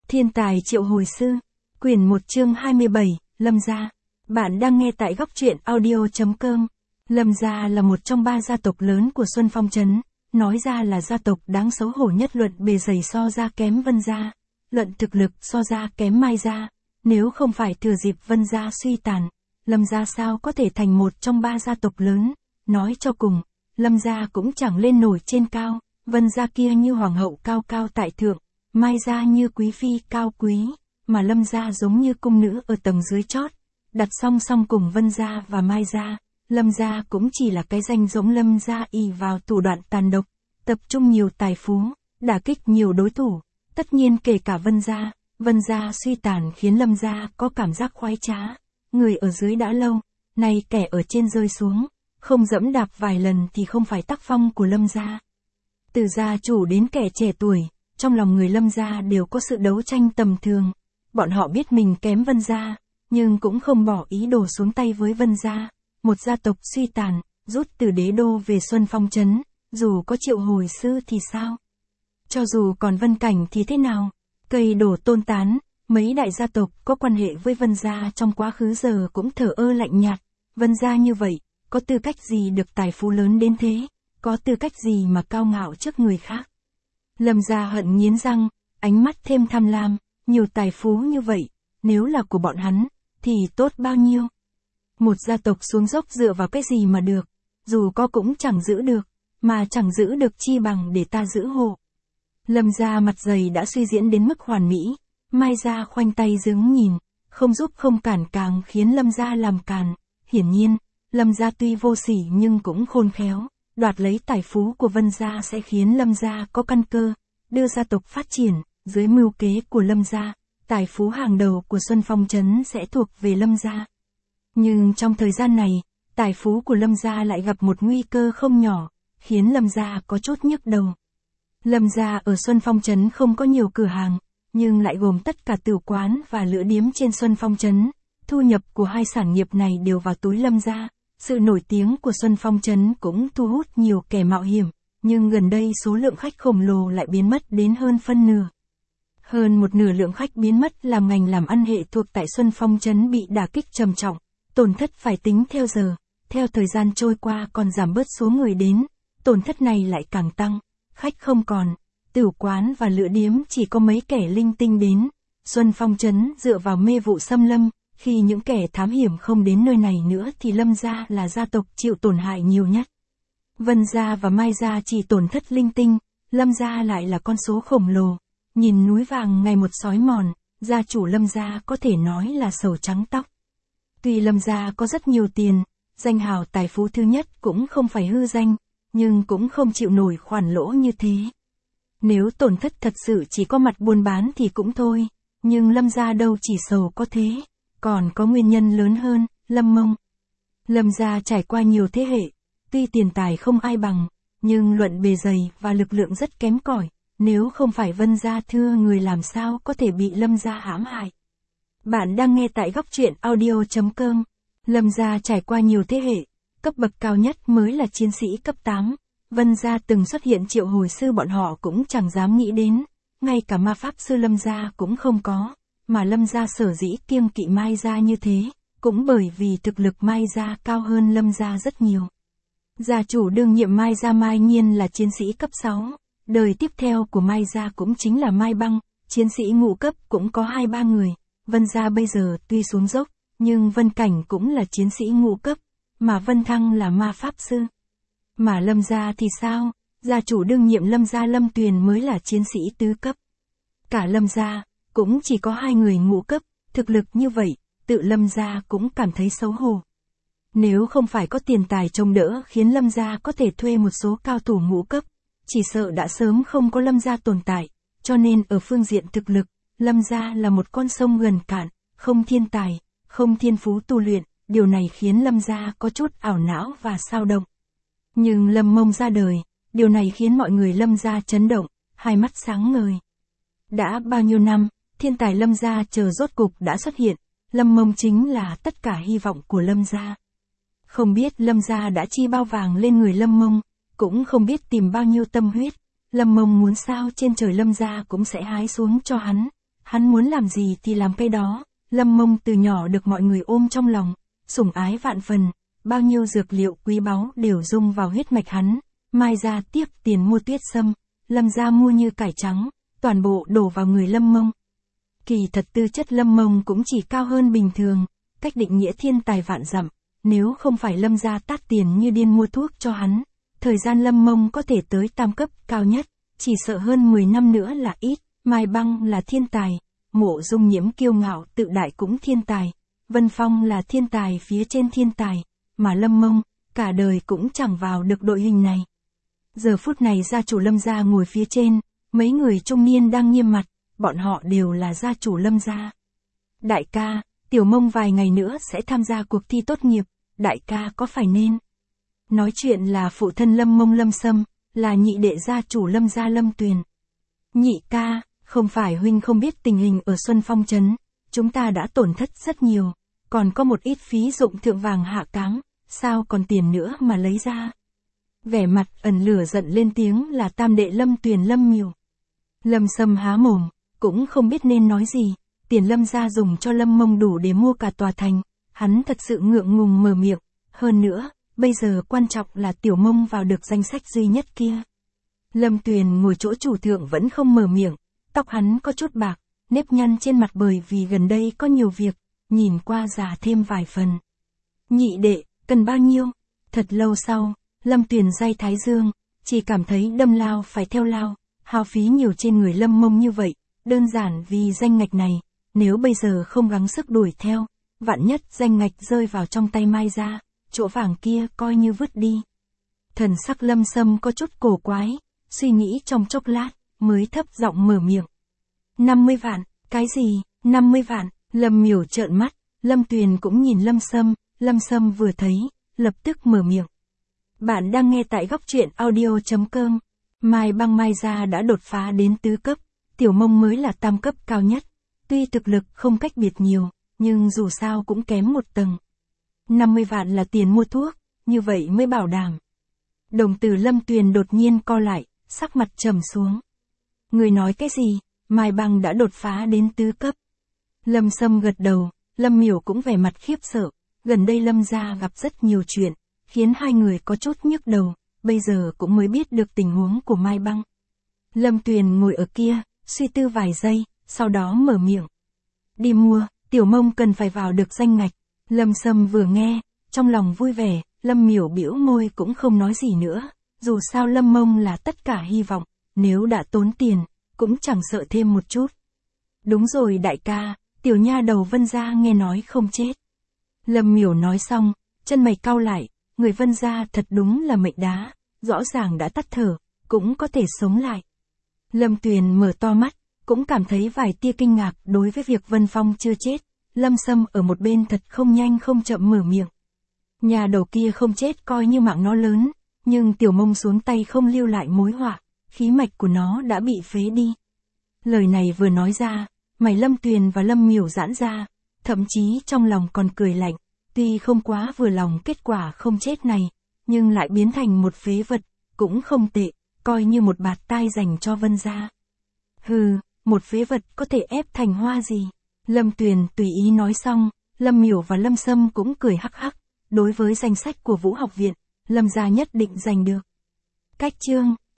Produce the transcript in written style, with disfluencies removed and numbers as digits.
Thiên tài triệu hồi sư, quyển 1 chương 27, Lâm gia. Bạn đang nghe tại góc truyện audio.com. Lâm gia là một trong 3 gia tộc lớn của Xuân Phong Trấn, nói ra là gia tộc đáng xấu hổ nhất, luận bề dày so ra kém Vân gia, luận thực lực so ra kém Mai gia. Nếu không phải thừa dịp Vân gia suy tàn, Lâm gia sao có thể thành một trong 3 gia tộc lớn. Nói cho cùng, Lâm gia cũng chẳng lên nổi trên cao, Vân gia kia như hoàng hậu cao cao tại thượng, Mai gia như quý phi cao quý, mà Lâm gia giống như cung nữ ở tầng dưới chót, đặt song song cùng Vân gia và Mai gia. Lâm gia cũng chỉ là cái danh giống. Lâm gia ỷ vào thủ đoạn tàn độc, tập trung nhiều tài phú, đả kích nhiều đối thủ, tất nhiên kể cả Vân gia suy tàn khiến Lâm gia có cảm giác khoái trá. Người ở dưới đã lâu, nay kẻ ở trên rơi xuống, không dẫm đạp vài lần thì không phải tác phong của Lâm gia. Từ gia chủ đến kẻ trẻ tuổi, trong lòng người Lâm gia đều có sự đấu tranh tầm thường. Bọn họ biết mình kém Vân gia, nhưng cũng không bỏ ý đồ xuống tay với Vân gia. Một gia tộc suy tàn, rút từ đế đô về Xuân Phong Trấn, dù có triệu hồi sư thì sao? Cho dù còn Vân Cảnh thì thế nào? Cây đổ tôn tán, mấy đại gia tộc có quan hệ với Vân gia trong quá khứ giờ cũng thờ ơ lạnh nhạt. Vân gia như vậy, có tư cách gì được tài phú lớn đến thế? Có tư cách gì mà cao ngạo trước người khác? Lâm gia hận nghiến răng, ánh mắt thêm tham lam, nhiều tài phú như vậy, nếu là của bọn hắn, thì tốt bao nhiêu. Một gia tộc xuống dốc dựa vào cái gì mà được, dù có cũng chẳng giữ được, mà chẳng giữ được chi bằng để ta giữ hộ. Lâm gia mặt dày đã suy diễn đến mức hoàn mỹ, Mai gia khoanh tay đứng nhìn, không giúp không cản càng khiến Lâm gia làm càn. Hiển nhiên, Lâm gia tuy vô sỉ nhưng cũng khôn khéo, đoạt lấy tài phú của Vân gia sẽ khiến Lâm gia có căn cơ, đưa gia tộc phát triển. Dưới mưu kế của Lâm gia, tài phú hàng đầu của Xuân Phong Trấn sẽ thuộc về Lâm gia. Nhưng trong thời gian này, tài phú của Lâm gia lại gặp một nguy cơ không nhỏ, khiến Lâm gia có chút nhức đầu. Lâm gia ở Xuân Phong Trấn không có nhiều cửa hàng, nhưng lại gồm tất cả tử quán và lữ điếm trên Xuân Phong Trấn. Thu nhập của hai sản nghiệp này đều vào túi Lâm gia. Sự nổi tiếng của Xuân Phong Trấn cũng thu hút nhiều kẻ mạo hiểm, nhưng gần đây số lượng khách khổng lồ lại biến mất đến hơn phân nửa. Hơn một nửa lượng khách biến mất làm ngành làm ăn hệ thuộc tại Xuân Phong Trấn bị đả kích trầm trọng, tổn thất phải tính theo giờ, theo thời gian trôi qua còn giảm bớt số người đến, tổn thất này lại càng tăng, khách không còn, tử quán và lữ điếm chỉ có mấy kẻ linh tinh đến. Xuân Phong Trấn dựa vào mê vụ xâm lâm, khi những kẻ thám hiểm không đến nơi này nữa thì Lâm gia là gia tộc chịu tổn hại nhiều nhất. Vân gia và Mai gia chỉ tổn thất linh tinh, Lâm gia lại là con số khổng lồ. Nhìn núi vàng ngày một xói mòn, gia chủ Lâm gia có thể nói là sầu trắng tóc. Tuy Lâm gia có rất nhiều tiền, danh hào tài phú thứ nhất cũng không phải hư danh, nhưng cũng không chịu nổi khoản lỗ như thế. Nếu tổn thất thật sự chỉ có mặt buôn bán thì cũng thôi, nhưng Lâm gia đâu chỉ sầu có thế, còn có nguyên nhân lớn hơn, Lâm Mông. Lâm gia trải qua nhiều thế hệ, tuy tiền tài không ai bằng, nhưng luận bề dày và lực lượng rất kém cỏi. Nếu không phải Vân gia thưa người làm sao có thể bị Lâm gia hãm hại. Bạn đang nghe tại góc truyện audio.com. Lâm gia trải qua nhiều thế hệ, cấp bậc cao nhất mới là chiến sĩ cấp 8. Vân gia từng xuất hiện triệu hồi sư bọn họ cũng chẳng dám nghĩ đến, ngay cả ma pháp sư Lâm gia cũng không có, mà Lâm gia sở dĩ kiêng kỵ Mai gia như thế, cũng bởi vì thực lực Mai gia cao hơn Lâm gia rất nhiều. Gia chủ đương nhiệm Mai gia Mai Nhiên là chiến sĩ cấp 6. Đời tiếp theo của Mai gia cũng chính là Mai Băng, chiến sĩ ngũ cấp cũng có 2-3 người. Vân gia bây giờ tuy xuống dốc, nhưng Vân Cảnh cũng là chiến sĩ ngũ cấp, mà Vân Thăng là ma pháp sư. Mà Lâm gia thì sao? Gia chủ đương nhiệm Lâm gia Lâm Tuyền mới là chiến sĩ tứ cấp. Cả Lâm gia cũng chỉ có 2 người ngũ cấp, thực lực như vậy, tự Lâm gia cũng cảm thấy xấu hổ. Nếu không phải có tiền tài trông đỡ khiến Lâm gia có thể thuê một số cao thủ ngũ cấp, chỉ sợ đã sớm không có Lâm gia tồn tại, cho nên ở phương diện thực lực, Lâm gia là một con sông gần cạn, không thiên tài, không thiên phú tu luyện, điều này khiến Lâm gia có chút ảo não và xao động. Nhưng Lâm Mông ra đời, điều này khiến mọi người Lâm gia chấn động, hai mắt sáng ngời. Đã bao nhiêu năm, thiên tài Lâm gia chờ rốt cục đã xuất hiện, Lâm Mông chính là tất cả hy vọng của Lâm gia. Không biết Lâm gia đã chi bao vàng lên người Lâm Mông, cũng không biết tìm bao nhiêu tâm huyết, Lâm Mông muốn sao trên trời Lâm gia cũng sẽ hái xuống cho hắn. Hắn muốn làm gì thì làm cái đó. Lâm Mông từ nhỏ được mọi người ôm trong lòng, sủng ái vạn phần, bao nhiêu dược liệu quý báu đều dung vào huyết mạch hắn. Mai gia tiếc tiền mua tuyết sâm, Lâm gia mua như cải trắng, toàn bộ đổ vào người Lâm Mông. Kỳ thật tư chất Lâm Mông cũng chỉ cao hơn bình thường, cách định nghĩa thiên tài vạn dặm, nếu không phải Lâm gia tát tiền như điên mua thuốc cho hắn, thời gian Lâm Mông có thể tới tam cấp cao nhất, chỉ sợ hơn 10 năm nữa là ít. Mai Băng là thiên tài, Mộ Dung Nhiễm kiêu ngạo tự đại cũng thiên tài, Vân Phong là thiên tài phía trên thiên tài, mà Lâm Mông, cả đời cũng chẳng vào được đội hình này. Giờ phút này gia chủ Lâm gia ngồi phía trên, mấy người trung niên đang nghiêm mặt, bọn họ đều là gia chủ Lâm gia. Đại ca, Tiểu Mông vài ngày nữa sẽ tham gia cuộc thi tốt nghiệp, đại ca có phải nên? Nói chuyện là phụ thân Lâm Mông Lâm Sâm, là nhị đệ gia chủ Lâm gia Lâm Tuyền. Nhị ca, không phải huynh không biết tình hình ở Xuân Phong Trấn, chúng ta đã tổn thất rất nhiều, còn có một ít phí dụng thượng vàng hạ cáng, sao còn tiền nữa mà lấy ra? Vẻ mặt ẩn lửa giận lên tiếng là tam đệ Lâm Tuyền Lâm Miểu. Lâm Sâm há mồm, cũng không biết nên nói gì, tiền Lâm gia dùng cho Lâm Mông đủ để mua cả tòa thành, hắn thật sự ngượng ngùng mở miệng, hơn nữa, bây giờ quan trọng là Tiểu Mông vào được danh sách duy nhất kia. Lâm Tuyền ngồi chỗ chủ thượng vẫn không mở miệng, tóc hắn có chút bạc, nếp nhăn trên mặt bởi vì gần đây có nhiều việc, nhìn qua già thêm vài phần. Nhị đệ, cần bao nhiêu? Thật lâu sau, Lâm Tuyền day thái dương, chỉ cảm thấy đâm lao phải theo lao, hao phí nhiều trên người Lâm Mông như vậy, đơn giản vì danh ngạch này, nếu bây giờ không gắng sức đuổi theo, vạn nhất danh ngạch rơi vào trong tay Mai gia, chỗ vàng kia coi như vứt đi. Thần sắc Lâm Sâm có chút cổ quái, suy nghĩ trong chốc lát, mới thấp giọng mở miệng. 50 vạn, cái gì, 50 vạn, Lâm Miểu trợn mắt, Lâm Tuyền cũng nhìn Lâm Sâm vừa thấy, lập tức mở miệng. Bạn đang nghe tại góc truyện audio.com. Mai Băng Mai gia đã đột phá đến tứ cấp, Tiểu Mông mới là tam cấp cao nhất. Tuy thực lực không cách biệt nhiều, nhưng dù sao cũng kém một tầng. 50 vạn là tiền mua thuốc, như vậy mới bảo đảm. Đồng tử Lâm Tuyền đột nhiên co lại, sắc mặt trầm xuống. Người nói cái gì, Mai Băng đã đột phá đến tứ cấp. Lâm Sâm gật đầu, Lâm Miểu cũng vẻ mặt khiếp sợ, gần đây Lâm gia gặp rất nhiều chuyện, khiến hai người có chút nhức đầu, bây giờ cũng mới biết được tình huống của Mai Băng. Lâm Tuyền ngồi ở kia, suy tư vài giây, sau đó mở miệng. Đi mua, Tiểu Mông cần phải vào được danh ngạch. Lâm Sâm vừa nghe, trong lòng vui vẻ, Lâm Miểu bĩu môi cũng không nói gì nữa, dù sao Lâm Mông là tất cả hy vọng, nếu đã tốn tiền, cũng chẳng sợ thêm một chút. Đúng rồi đại ca, tiểu nha đầu Vân gia nghe nói không chết. Lâm Miểu nói xong, chân mày cau lại, người Vân gia thật đúng là mệnh đá, rõ ràng đã tắt thở, cũng có thể sống lại. Lâm Tuyền mở to mắt, cũng cảm thấy vài tia kinh ngạc đối với việc Vân Phong chưa chết. Lâm Sâm ở một bên thật không nhanh không chậm mở miệng. Nhà đầu kia không chết coi như mạng nó lớn, nhưng Tiểu Mông xuống tay không lưu lại mối họa, khí mạch của nó đã bị phế đi. Lời này vừa nói ra, mày Lâm Tuyền và Lâm Miểu giãn ra, thậm chí trong lòng còn cười lạnh, tuy không quá vừa lòng kết quả không chết này, nhưng lại biến thành một phế vật, cũng không tệ, coi như một bạt tai dành cho Vân gia. Hừ, một phế vật có thể ép thành hoa gì? Lâm Tuyền tùy ý nói xong, Lâm Miểu và Lâm Sâm cũng cười hắc hắc, đối với danh sách của Vũ học viện, Lâm gia nhất định giành được. Cách chương